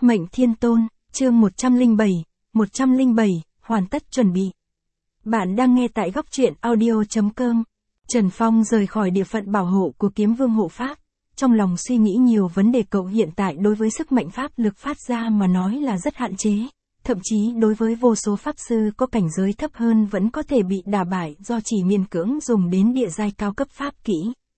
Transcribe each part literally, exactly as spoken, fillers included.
Mệnh Thiên Tôn, chương một trăm lẻ bảy, một trăm lẻ bảy, hoàn tất chuẩn bị. Bạn đang nghe tại góc truyện audio chấm com. Trần Phong rời khỏi địa phận bảo hộ của Kiếm Vương hộ pháp, trong lòng suy nghĩ nhiều vấn đề. Cậu hiện tại đối với sức mạnh pháp lực phát ra mà nói là rất hạn chế, thậm chí đối với vô số pháp sư có cảnh giới thấp hơn vẫn có thể bị đả bại do chỉ miễn cưỡng dùng đến địa giai cao cấp pháp kỹ.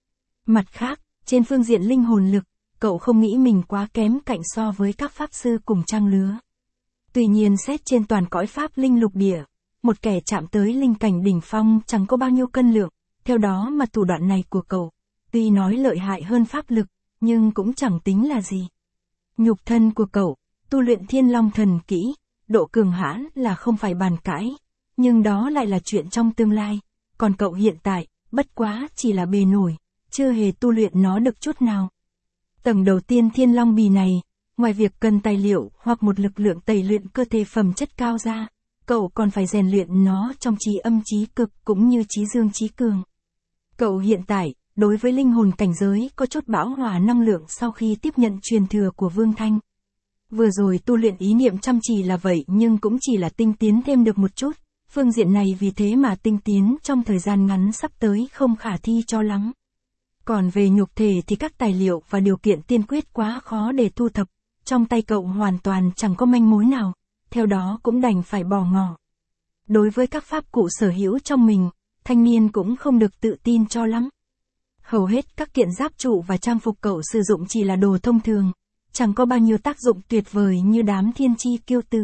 Mặt khác, trên phương diện linh hồn lực, cậu không nghĩ mình quá kém cạnh so với các pháp sư cùng trang lứa. Tuy nhiên xét trên toàn cõi pháp linh lục địa, một kẻ chạm tới linh cảnh đỉnh phong chẳng có bao nhiêu cân lượng, theo đó mà thủ đoạn này của cậu, tuy nói lợi hại hơn pháp lực, nhưng cũng chẳng tính là gì. Nhục thân của cậu, tu luyện Thiên Long thần kỹ, độ cường hãn là không phải bàn cãi, nhưng đó lại là chuyện trong tương lai, còn cậu hiện tại, bất quá chỉ là bề nổi, chưa hề tu luyện nó được chút nào. Tầng đầu tiên Thiên Long bì này, ngoài việc cần tài liệu hoặc một lực lượng tẩy luyện cơ thể phẩm chất cao ra, cậu còn phải rèn luyện nó trong trí âm trí cực cũng như trí dương trí cường. Cậu hiện tại, đối với linh hồn cảnh giới có chút bão hòa năng lượng sau khi tiếp nhận truyền thừa của Vương Thanh. Vừa rồi tu luyện ý niệm chăm chỉ là vậy nhưng cũng chỉ là tinh tiến thêm được một chút, phương diện này vì thế mà tinh tiến trong thời gian ngắn sắp tới không khả thi cho lắm. Còn về nhục thể thì các tài liệu và điều kiện tiên quyết quá khó để thu thập, trong tay cậu hoàn toàn chẳng có manh mối nào, theo đó cũng đành phải bỏ ngỏ. Đối với các pháp cụ sở hữu trong mình, thanh niên cũng không được tự tin cho lắm. Hầu hết các kiện giáp trụ và trang phục cậu sử dụng chỉ là đồ thông thường, chẳng có bao nhiêu tác dụng tuyệt vời như đám thiên chi kiêu tử.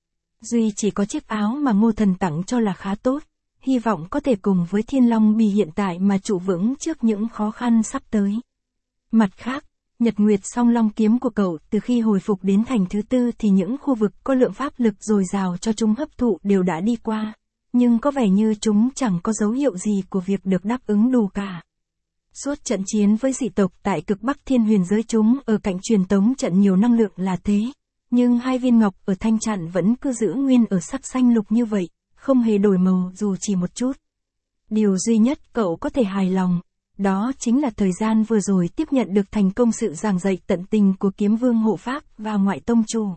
Duy chỉ có chiếc áo mà Ngô Thần tặng cho là khá tốt, hy vọng có thể cùng với Thiên Long bì hiện tại mà trụ vững trước những khó khăn sắp tới. Mặt khác, Nhật Nguyệt Song Long kiếm của cậu từ khi hồi phục đến thành thứ tư thì những khu vực có lượng pháp lực dồi dào cho chúng hấp thụ đều đã đi qua, nhưng có vẻ như chúng chẳng có dấu hiệu gì của việc được đáp ứng đủ cả. Suốt trận chiến với dị tộc tại cực Bắc Thiên Huyền giới chúng ở cạnh truyền tống trận nhiều năng lượng là thế, nhưng hai viên ngọc ở thanh trận vẫn cứ giữ nguyên ở sắc xanh lục như vậy, không hề đổi màu dù chỉ một chút. Điều duy nhất cậu có thể hài lòng, đó chính là thời gian vừa rồi tiếp nhận được thành công sự giảng dạy tận tình của Kiếm Vương hộ pháp và ngoại tông chủ.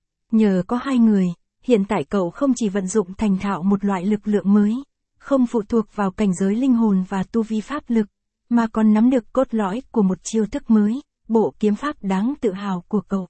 Nhờ có hai người, hiện tại cậu không chỉ vận dụng thành thạo một loại lực lượng mới, không phụ thuộc vào cảnh giới linh hồn và tu vi pháp lực, mà còn nắm được cốt lõi của một chiêu thức mới, bộ kiếm pháp đáng tự hào của cậu.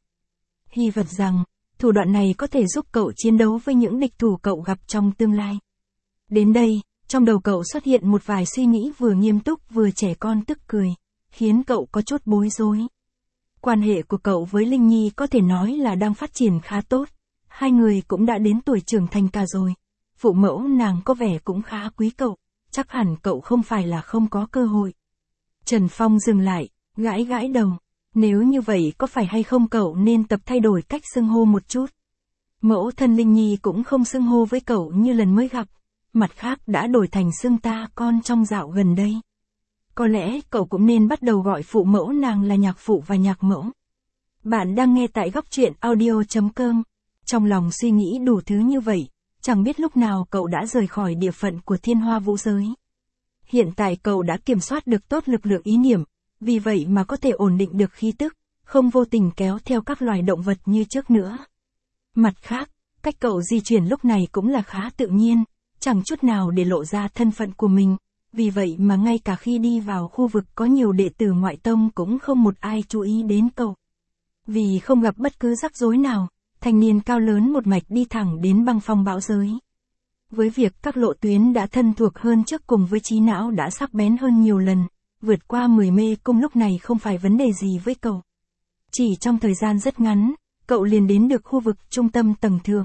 Hy vọng rằng, thủ đoạn này có thể giúp cậu chiến đấu với những địch thủ cậu gặp trong tương lai. Đến đây, trong đầu cậu xuất hiện một vài suy nghĩ vừa nghiêm túc vừa trẻ con tức cười, khiến cậu có chút bối rối. Quan hệ của cậu với Linh Nhi có thể nói là đang phát triển khá tốt, hai người cũng đã đến tuổi trưởng thành cả rồi. Phụ mẫu nàng có vẻ cũng khá quý cậu, chắc hẳn cậu không phải là không có cơ hội. Trần Phong dừng lại, gãi gãi đầu. Nếu như vậy có phải hay không cậu nên tập thay đổi cách xưng hô một chút. Mẫu thân Linh Nhi cũng không xưng hô với cậu như lần mới gặp, mặt khác đã đổi thành xưng ta con trong dạo gần đây. Có lẽ cậu cũng nên bắt đầu gọi phụ mẫu nàng là nhạc phụ và nhạc mẫu. Bạn đang nghe tại góc truyện audio chấm com. Trong lòng suy nghĩ đủ thứ như vậy, chẳng biết lúc nào cậu đã rời khỏi địa phận của Thiên Hoa Vũ giới. Hiện tại cậu đã kiểm soát được tốt lực lượng ý niệm, vì vậy mà có thể ổn định được khí tức, không vô tình kéo theo các loài động vật như trước nữa. Mặt khác, cách cậu di chuyển lúc này cũng là khá tự nhiên, chẳng chút nào để lộ ra thân phận của mình, vì vậy mà ngay cả khi đi vào khu vực có nhiều đệ tử ngoại tông cũng không một ai chú ý đến cậu. Vì không gặp bất cứ rắc rối nào, thanh niên cao lớn một mạch đi thẳng đến Băng Phong Bão giới. Với việc các lộ tuyến đã thân thuộc hơn trước cùng với trí não đã sắc bén hơn nhiều lần, vượt qua mười mê cung lúc này không phải vấn đề gì với cậu. Chỉ trong thời gian rất ngắn, cậu liền đến được khu vực trung tâm tầng thượng.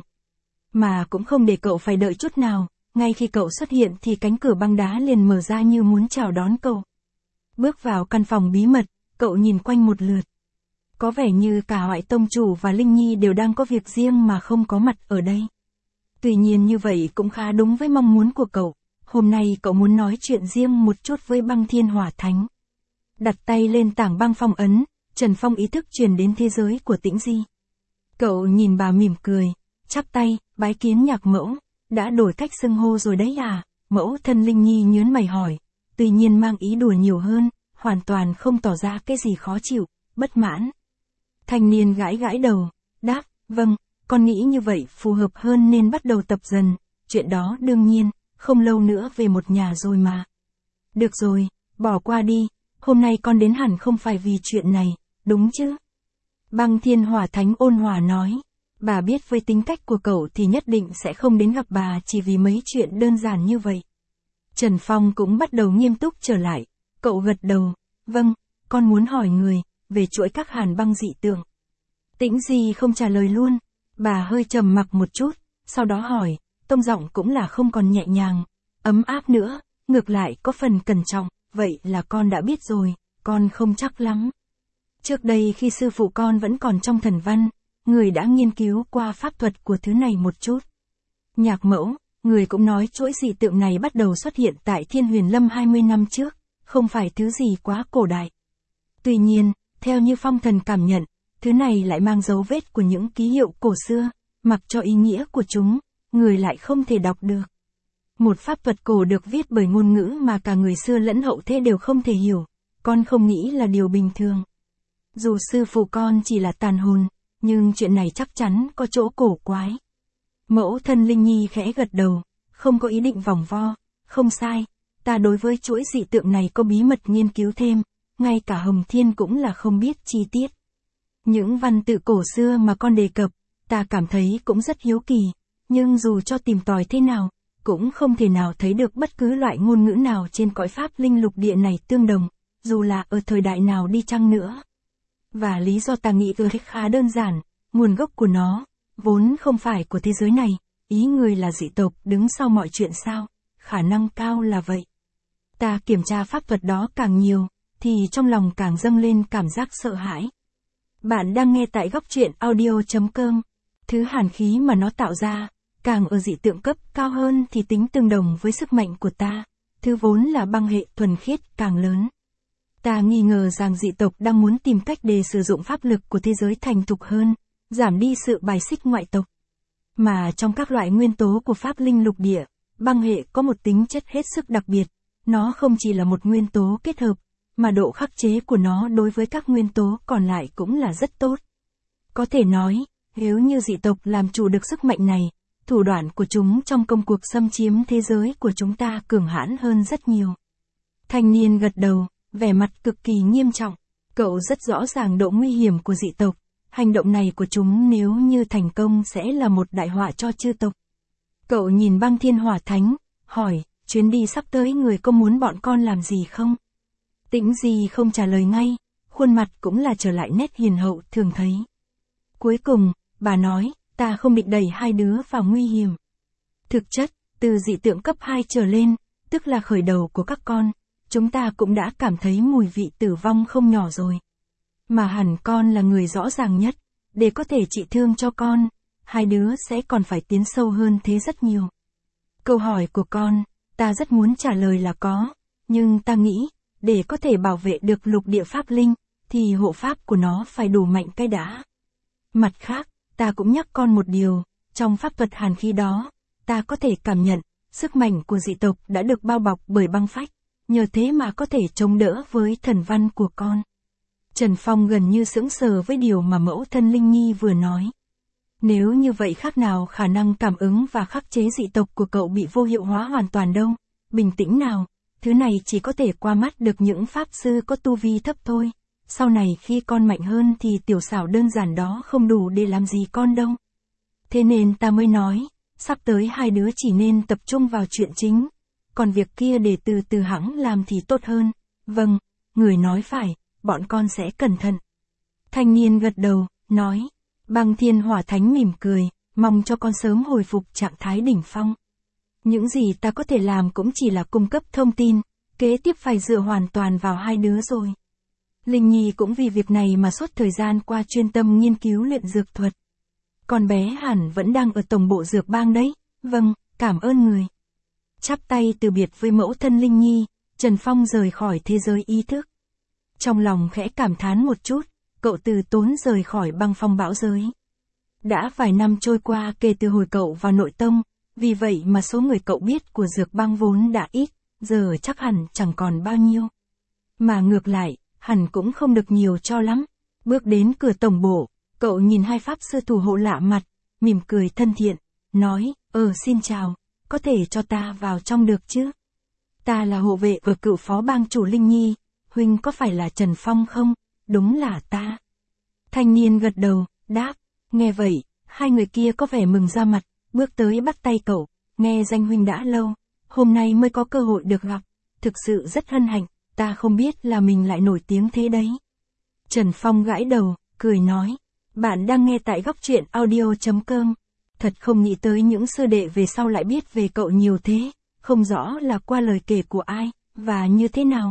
Mà cũng không để cậu phải đợi chút nào, ngay khi cậu xuất hiện thì cánh cửa băng đá liền mở ra như muốn chào đón cậu. Bước vào căn phòng bí mật, cậu nhìn quanh một lượt. Có vẻ như cả Ngoại tông chủ và Linh Nhi đều đang có việc riêng mà không có mặt ở đây. Tuy nhiên như vậy cũng khá đúng với mong muốn của cậu. Hôm nay cậu muốn nói chuyện riêng một chút với Băng Thiên Hỏa Thánh. Đặt tay lên tảng băng phong ấn, Trần Phong ý thức truyền đến thế giới của Tĩnh Di. Cậu nhìn bà mỉm cười, chắp tay, bái kiến nhạc mẫu, đã đổi cách xưng hô rồi đấy à? Mẫu thân Linh Nhi nhớn mày hỏi, tuy nhiên mang ý đùa nhiều hơn, hoàn toàn không tỏ ra cái gì khó chịu, bất mãn. Thanh niên gãi gãi đầu, đáp, vâng, con nghĩ như vậy phù hợp hơn nên bắt đầu tập dần, chuyện đó đương nhiên, không lâu nữa về một nhà rồi mà. Được rồi, bỏ qua đi, hôm nay con đến hẳn không phải vì chuyện này, đúng chứ? Băng Thiên Hỏa Thánh ôn hòa nói, bà biết với tính cách của cậu thì nhất định sẽ không đến gặp bà chỉ vì mấy chuyện đơn giản như vậy. Trần Phong cũng bắt đầu nghiêm túc trở lại, cậu gật đầu, vâng, con muốn hỏi người, về chuỗi các hàn băng dị tượng. Tĩnh Di không trả lời luôn, bà hơi trầm mặc một chút, sau đó hỏi, tông giọng cũng là không còn nhẹ nhàng, ấm áp nữa, ngược lại có phần cẩn trọng, vậy là con đã biết rồi, con không chắc lắm. Trước đây khi sư phụ con vẫn còn trong thần văn, người đã nghiên cứu qua pháp thuật của thứ này một chút. Nhạc Mẫu, người cũng nói chuỗi dị tượng này bắt đầu xuất hiện tại Thiên Huyền Lâm hai mươi năm trước, không phải thứ gì quá cổ đại. Tuy nhiên, theo như phong thần cảm nhận, thứ này lại mang dấu vết của những ký hiệu cổ xưa, mặc cho ý nghĩa của chúng, người lại không thể đọc được. Một pháp thuật cổ được viết bởi ngôn ngữ mà cả người xưa lẫn hậu thế đều không thể hiểu, con không nghĩ là điều bình thường. Dù sư phụ con chỉ là tàn hồn, nhưng chuyện này chắc chắn có chỗ cổ quái. Mẫu thân Linh Nhi khẽ gật đầu, không có ý định vòng vo, không sai, ta đối với chuỗi dị tượng này có bí mật nghiên cứu thêm, ngay cả Hồng Thiên cũng là không biết chi tiết. Những văn tự cổ xưa mà con đề cập, ta cảm thấy cũng rất hiếu kỳ, nhưng dù cho tìm tòi thế nào, cũng không thể nào thấy được bất cứ loại ngôn ngữ nào trên cõi pháp linh lục địa này tương đồng, dù là ở thời đại nào đi chăng nữa. Và lý do ta nghĩ ưa khá đơn giản, nguồn gốc của nó, vốn không phải của thế giới này, ý người là dị tộc đứng sau mọi chuyện sao, khả năng cao là vậy. Ta kiểm tra pháp thuật đó càng nhiều, thì trong lòng càng dâng lên cảm giác sợ hãi. Bạn đang nghe tại góc truyện audio chấm com, thứ hàn khí mà nó tạo ra, càng ở dị tượng cấp cao hơn thì tính tương đồng với sức mạnh của ta, thứ vốn là băng hệ thuần khiết càng lớn. Ta nghi ngờ rằng dị tộc đang muốn tìm cách để sử dụng pháp lực của thế giới thành thục hơn, giảm đi sự bài xích ngoại tộc. Mà trong các loại nguyên tố của pháp linh lục địa, băng hệ có một tính chất hết sức đặc biệt, nó không chỉ là một nguyên tố kết hợp, mà độ khắc chế của nó đối với các nguyên tố còn lại cũng là rất tốt. Có thể nói, nếu như dị tộc làm chủ được sức mạnh này, thủ đoạn của chúng trong công cuộc xâm chiếm thế giới của chúng ta cường hãn hơn rất nhiều. Thanh niên gật đầu, vẻ mặt cực kỳ nghiêm trọng, cậu rất rõ ràng độ nguy hiểm của dị tộc, hành động này của chúng nếu như thành công sẽ là một đại họa cho chư tộc. Cậu nhìn Băng Thiên Hỏa Thánh, hỏi, chuyến đi sắp tới người có muốn bọn con làm gì không? Tĩnh Di không trả lời ngay, khuôn mặt cũng là trở lại nét hiền hậu thường thấy. Cuối cùng, bà nói, ta không định đẩy hai đứa vào nguy hiểm. Thực chất, từ dị tượng cấp hai trở lên, tức là khởi đầu của các con, chúng ta cũng đã cảm thấy mùi vị tử vong không nhỏ rồi. Mà hẳn con là người rõ ràng nhất, để có thể trị thương cho con, hai đứa sẽ còn phải tiến sâu hơn thế rất nhiều. Câu hỏi của con, ta rất muốn trả lời là có, nhưng ta nghĩ, để có thể bảo vệ được lục địa pháp linh, thì hộ pháp của nó phải đủ mạnh cái đã. Mặt khác, ta cũng nhắc con một điều, trong pháp thuật hàn khí đó, ta có thể cảm nhận, sức mạnh của dị tộc đã được bao bọc bởi băng phách, nhờ thế mà có thể chống đỡ với thần văn của con. Trần Phong gần như sững sờ với điều mà mẫu thân Linh Nhi vừa nói. Nếu như vậy khác nào khả năng cảm ứng và khắc chế dị tộc của cậu bị vô hiệu hóa hoàn toàn đâu, bình tĩnh nào, thứ này chỉ có thể qua mắt được những pháp sư có tu vi thấp thôi. Sau này khi con mạnh hơn thì tiểu xảo đơn giản đó không đủ để làm gì con đâu. Thế nên ta mới nói, sắp tới hai đứa chỉ nên tập trung vào chuyện chính, còn việc kia để từ từ hẵng làm thì tốt hơn. Vâng, người nói phải, bọn con sẽ cẩn thận. Thanh niên gật đầu, nói, Băng Thiên Hỏa Thánh mỉm cười, mong cho con sớm hồi phục trạng thái đỉnh phong. Những gì ta có thể làm cũng chỉ là cung cấp thông tin, kế tiếp phải dựa hoàn toàn vào hai đứa rồi. Linh Nhi cũng vì việc này mà suốt thời gian qua chuyên tâm nghiên cứu luyện dược thuật. Con bé hẳn vẫn đang ở tổng bộ dược bang đấy, vâng, cảm ơn người. Chắp tay từ biệt với mẫu thân Linh Nhi, Trần Phong rời khỏi thế giới ý thức. Trong lòng khẽ cảm thán một chút, cậu từ tốn rời khỏi băng phong bão giới. Đã vài năm trôi qua kể từ hồi cậu vào nội tông, vì vậy mà số người cậu biết của dược bang vốn đã ít, giờ chắc hẳn chẳng còn bao nhiêu. Mà ngược lại, hẳn cũng không được nhiều cho lắm. Bước đến cửa tổng bộ, cậu Cậu nhìn hai pháp sư thủ hộ lạ mặt, mỉm cười thân thiện, nói, ờ xin chào, có thể cho ta vào trong được chứ? Ta là hộ vệ của cựu phó bang chủ Linh Nhi, huynh có phải là Trần Phong không? Đúng là ta. Thanh niên gật đầu, đáp, nghe vậy, hai người kia có vẻ mừng ra mặt, bước tới bắt tay cậu, nghe danh huynh đã lâu, hôm nay mới có cơ hội được gặp, thực sự rất hân hạnh, ta không biết là mình lại nổi tiếng thế đấy. Trần Phong gãi đầu, cười nói, bạn đang nghe tại góc truyện audio chấm com. Thật không nghĩ tới những sư đệ về sau lại biết về cậu nhiều thế, không rõ là qua lời kể của ai, và như thế nào.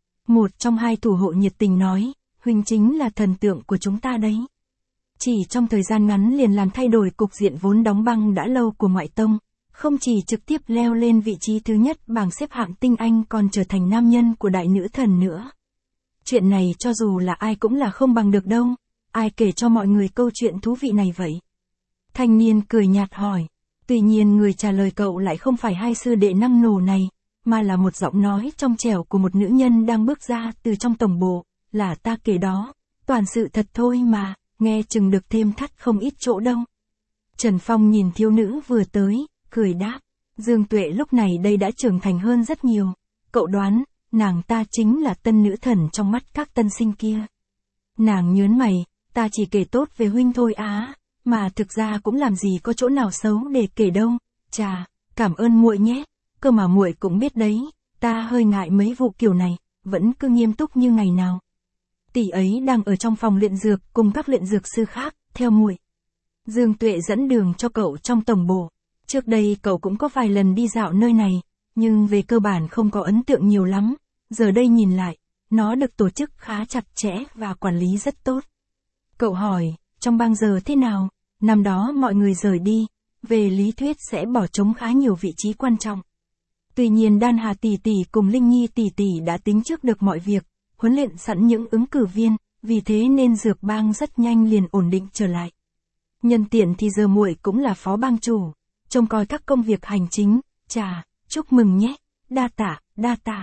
Một trong hai thủ hộ nhiệt tình nói, huynh chính là thần tượng của chúng ta đấy. Chỉ trong thời gian ngắn liền làm thay đổi cục diện vốn đóng băng đã lâu của ngoại tông, không chỉ trực tiếp leo lên vị trí thứ nhất bảng xếp hạng tinh anh còn trở thành nam nhân của đại nữ thần nữa. Chuyện này cho dù là ai cũng là không bằng được đâu, ai kể cho mọi người câu chuyện thú vị này vậy? Thanh niên cười nhạt hỏi, tuy nhiên người trả lời cậu lại không phải hai sư đệ năng nổ này, mà là một giọng nói trong trẻo của một nữ nhân đang bước ra từ trong tổng bộ, là ta kể đó, toàn sự thật thôi mà, nghe chừng được thêm thắt không ít chỗ đâu. Trần Phong nhìn thiếu nữ vừa tới, cười đáp, Dương Tuệ lúc này đây đã trưởng thành hơn rất nhiều, cậu đoán, nàng ta chính là tân nữ thần trong mắt các tân sinh kia. Nàng nhớn mày, ta chỉ kể tốt về huynh thôi á, mà thực ra cũng làm gì có chỗ nào xấu để kể đâu, chà, cảm ơn muội nhé, cơ mà muội cũng biết đấy, ta hơi ngại mấy vụ kiểu này, vẫn cứ nghiêm túc như ngày nào. Tỷ ấy đang ở trong phòng luyện dược cùng các luyện dược sư khác, theo muội. Dương Tuệ dẫn đường cho cậu trong tổng bộ, trước đây cậu cũng có vài lần đi dạo nơi này, nhưng về cơ bản không có ấn tượng nhiều lắm, giờ đây nhìn lại, nó được tổ chức khá chặt chẽ và quản lý rất tốt. Cậu hỏi, trong bang giờ thế nào? Năm đó mọi người rời đi, về lý thuyết sẽ bỏ trống khá nhiều vị trí quan trọng. Tuy nhiên Đan Hà tỷ tỷ cùng Linh Nhi tỷ tỷ đã tính trước được mọi việc, huấn luyện sẵn những ứng cử viên, vì thế nên dược bang rất nhanh liền ổn định trở lại. Nhân tiện thì giờ muội cũng là phó bang chủ, trông coi các công việc hành chính, chà, chúc mừng nhé, đa tạ, đa tạ.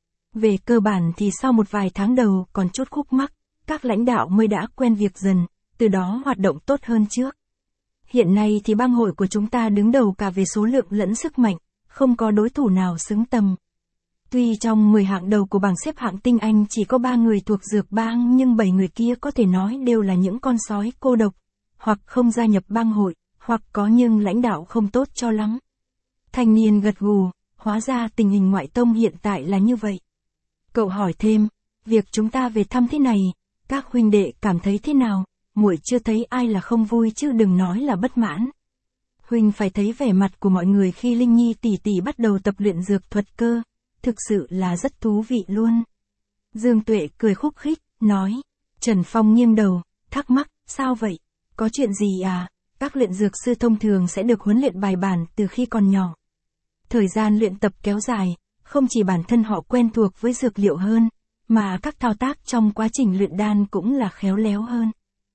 Về cơ bản thì sau một vài tháng đầu còn chút khúc mắc, các lãnh đạo mới đã quen việc dần, từ đó hoạt động tốt hơn trước. Hiện nay thì bang hội của chúng ta đứng đầu cả về số lượng lẫn sức mạnh, không có đối thủ nào xứng tầm. Tuy trong mười hạng đầu của bảng xếp hạng tinh anh chỉ có ba người thuộc dược bang nhưng bảy người kia có thể nói đều là những con sói cô độc, hoặc không gia nhập bang hội, hoặc có nhưng lãnh đạo không tốt cho lắm. Thanh niên gật gù, hóa ra tình hình ngoại tông hiện tại là như vậy. Cậu hỏi thêm, việc chúng ta về thăm thế này, các huynh đệ cảm thấy thế nào? Muội chưa thấy ai là không vui chứ đừng nói là bất mãn. Huynh phải thấy vẻ mặt của mọi người khi Linh Nhi tỷ tỷ bắt đầu tập luyện dược thuật cơ, thực sự là rất thú vị luôn. Dương Tuệ cười khúc khích, nói. Trần Phong nghiêng đầu, thắc mắc, sao vậy? Có chuyện gì à? Các luyện dược sư thông thường sẽ được huấn luyện bài bản từ khi còn nhỏ. Thời gian luyện tập kéo dài, không chỉ bản thân họ quen thuộc với dược liệu hơn, mà các thao tác trong quá trình luyện đan cũng là khéo léo hơn.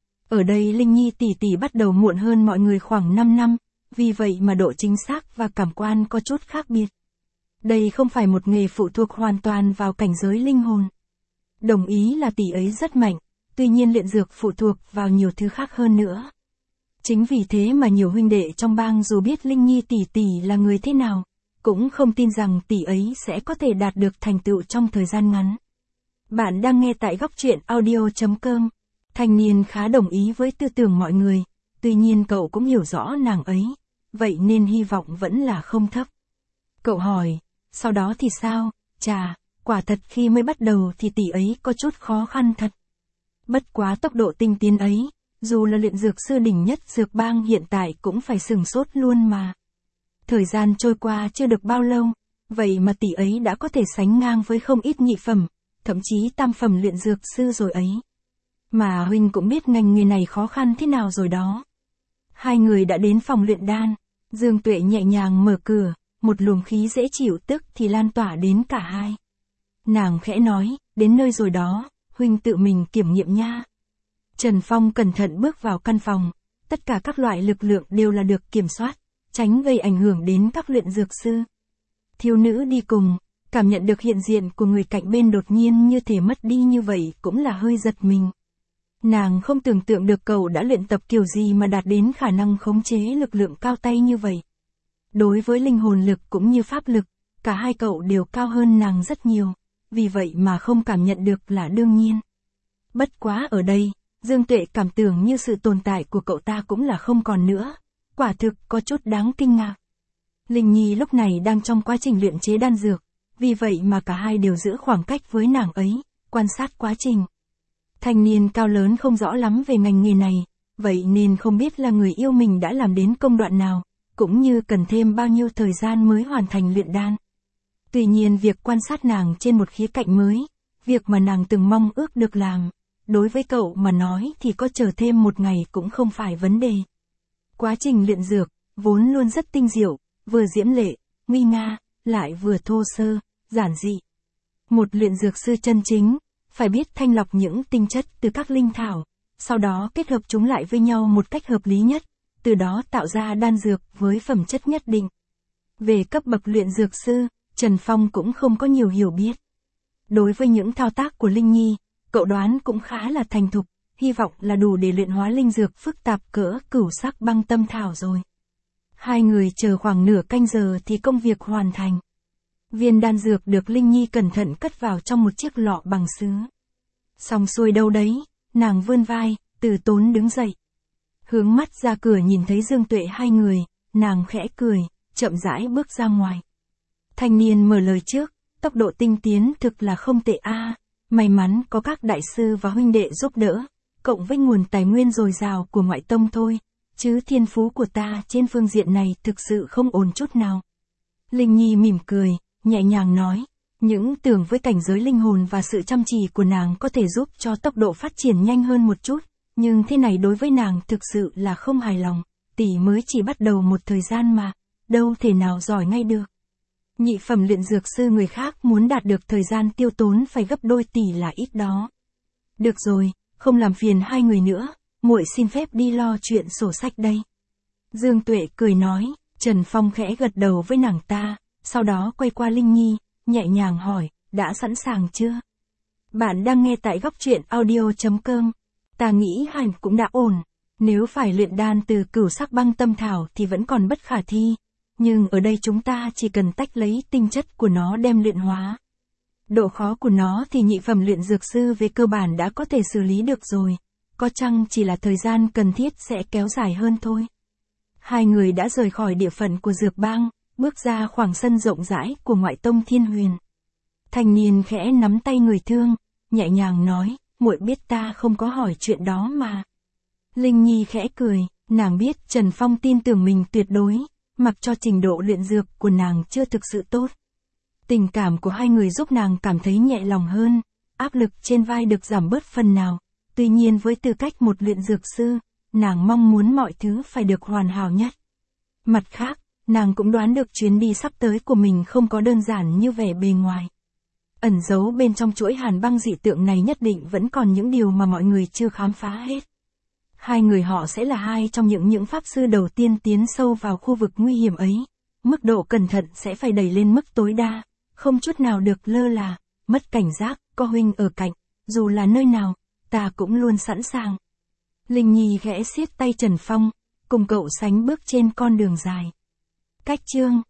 Ở đây Linh Nhi tỷ tỷ bắt đầu muộn hơn mọi người khoảng năm năm, vì vậy mà độ chính xác và cảm quan có chút khác biệt. Đây không phải một nghề phụ thuộc hoàn toàn vào cảnh giới linh hồn. Đồng ý là tỷ ấy rất mạnh, tuy nhiên luyện dược phụ thuộc vào nhiều thứ khác hơn nữa. Chính vì thế mà nhiều huynh đệ trong bang dù biết Linh Nhi tỷ tỷ là người thế nào, cũng không tin rằng tỷ ấy sẽ có thể đạt được thành tựu trong thời gian ngắn. Bạn đang nghe tại góc truyện audio chấm com. Thanh niên khá đồng ý với tư tưởng mọi người, tuy nhiên cậu cũng hiểu rõ nàng ấy, vậy nên hy vọng vẫn là không thấp. Cậu hỏi, sau đó thì sao? Chà, quả thật khi mới bắt đầu thì tỷ ấy có chút khó khăn thật. Bất quá tốc độ tinh tiến ấy, dù là luyện dược sư đỉnh nhất dược bang hiện tại cũng phải sửng sốt luôn mà. Thời gian trôi qua chưa được bao lâu, vậy mà tỷ ấy đã có thể sánh ngang với không ít nhị phẩm, thậm chí tam phẩm luyện dược sư rồi ấy. Mà huynh cũng biết ngành nghề này khó khăn thế nào rồi đó. Hai người đã đến phòng luyện đan, Dương Tuệ nhẹ nhàng mở cửa, một luồng khí dễ chịu tức thì lan tỏa đến cả hai. Nàng khẽ nói, đến nơi rồi đó, huynh tự mình kiểm nghiệm nha. Trần Phong cẩn thận bước vào căn phòng, tất cả các loại lực lượng đều là được kiểm soát, tránh gây ảnh hưởng đến các luyện dược sư. Thiếu nữ đi cùng, cảm nhận được hiện diện của người cạnh bên đột nhiên như thể mất đi như vậy cũng là hơi giật mình. Nàng không tưởng tượng được cậu đã luyện tập kiểu gì mà đạt đến khả năng khống chế lực lượng cao tay như vậy. Đối với linh hồn lực cũng như pháp lực, cả hai cậu đều cao hơn nàng rất nhiều, vì vậy mà không cảm nhận được là đương nhiên. Bất quá ở đây, Dương Tuệ cảm tưởng như sự tồn tại của cậu ta cũng là không còn nữa, quả thực có chút đáng kinh ngạc. Linh Nhi lúc này đang trong quá trình luyện chế đan dược, vì vậy mà cả hai đều giữ khoảng cách với nàng ấy, quan sát quá trình. Thanh niên cao lớn không rõ lắm về ngành nghề này, vậy nên không biết là người yêu mình đã làm đến công đoạn nào, cũng như cần thêm bao nhiêu thời gian mới hoàn thành luyện đan. Tuy nhiên việc quan sát nàng trên một khía cạnh mới, việc mà nàng từng mong ước được làm, đối với cậu mà nói thì có chờ thêm một ngày cũng không phải vấn đề. Quá trình luyện dược, vốn luôn rất tinh diệu, vừa diễm lệ, nguy nga, lại vừa thô sơ, giản dị. Một luyện dược sư chân chính, phải biết thanh lọc những tinh chất từ các linh thảo, sau đó kết hợp chúng lại với nhau một cách hợp lý nhất, từ đó tạo ra đan dược với phẩm chất nhất định. Về cấp bậc luyện dược sư, Trần Phong cũng không có nhiều hiểu biết. Đối với những thao tác của Linh Nhi, cậu đoán cũng khá là thành thục, hy vọng là đủ để luyện hóa linh dược phức tạp cỡ cửu sắc băng tâm thảo rồi. Hai người chờ khoảng nửa canh giờ thì công việc hoàn thành. Viên đan dược được Linh Nhi cẩn thận cất vào trong một chiếc lọ bằng sứ. Xong xuôi đâu đấy, nàng vươn vai, từ tốn đứng dậy. Hướng mắt ra cửa nhìn thấy Dương Tuệ hai người, nàng khẽ cười, chậm rãi bước ra ngoài. Thanh niên mở lời trước, tốc độ tinh tiến thực là không tệ a, may mắn có các đại sư và huynh đệ giúp đỡ, cộng với nguồn tài nguyên dồi dào của ngoại tông thôi, chứ thiên phú của ta trên phương diện này thực sự không ổn chút nào. Linh Nhi mỉm cười, nhẹ nhàng nói, những tưởng với cảnh giới linh hồn và sự chăm chỉ của nàng có thể giúp cho tốc độ phát triển nhanh hơn một chút, nhưng thế này đối với nàng thực sự là không hài lòng, tỷ mới chỉ bắt đầu một thời gian mà, đâu thể nào giỏi ngay được. Nhị phẩm luyện dược sư người khác muốn đạt được thời gian tiêu tốn phải gấp đôi tỷ là ít đó. Được rồi, không làm phiền hai người nữa, muội xin phép đi lo chuyện sổ sách đây. Dương Tuệ cười nói, Trần Phong khẽ gật đầu với nàng ta, sau đó quay qua Linh Nhi, nhẹ nhàng hỏi, đã sẵn sàng chưa? Bạn đang nghe tại góc truyện audio chấm com. Ta nghĩ hẳn cũng đã ổn, nếu phải luyện đan từ cửu sắc băng tâm thảo thì vẫn còn bất khả thi, nhưng ở đây chúng ta chỉ cần tách lấy tinh chất của nó đem luyện hóa. Độ khó của nó thì nhị phẩm luyện dược sư về cơ bản đã có thể xử lý được rồi, có chăng chỉ là thời gian cần thiết sẽ kéo dài hơn thôi. Hai người đã rời khỏi địa phận của dược bang, bước ra khoảng sân rộng rãi của ngoại tông Thiên Huyền. Thanh niên khẽ nắm tay người thương, nhẹ nhàng nói, muội biết ta không có hỏi chuyện đó mà. Linh Nhi khẽ cười, nàng biết Trần Phong tin tưởng mình tuyệt đối, mặc cho trình độ luyện dược của nàng chưa thực sự tốt. Tình cảm của hai người giúp nàng cảm thấy nhẹ lòng hơn, áp lực trên vai được giảm bớt phần nào, tuy nhiên với tư cách một luyện dược sư, nàng mong muốn mọi thứ phải được hoàn hảo nhất. Mặt khác, nàng cũng đoán được chuyến đi sắp tới của mình không có đơn giản như vẻ bề ngoài. Ẩn giấu bên trong chuỗi hàn băng dị tượng này nhất định vẫn còn những điều mà mọi người chưa khám phá hết. Hai người họ sẽ là hai trong những những pháp sư đầu tiên tiến sâu vào khu vực nguy hiểm ấy. Mức độ cẩn thận sẽ phải đẩy lên mức tối đa, không chút nào được lơ là, mất cảnh giác, có huynh ở cạnh, dù là nơi nào, ta cũng luôn sẵn sàng. Linh Nhi khẽ siết tay Trần Phong, cùng cậu sánh bước trên con đường dài. Cách chương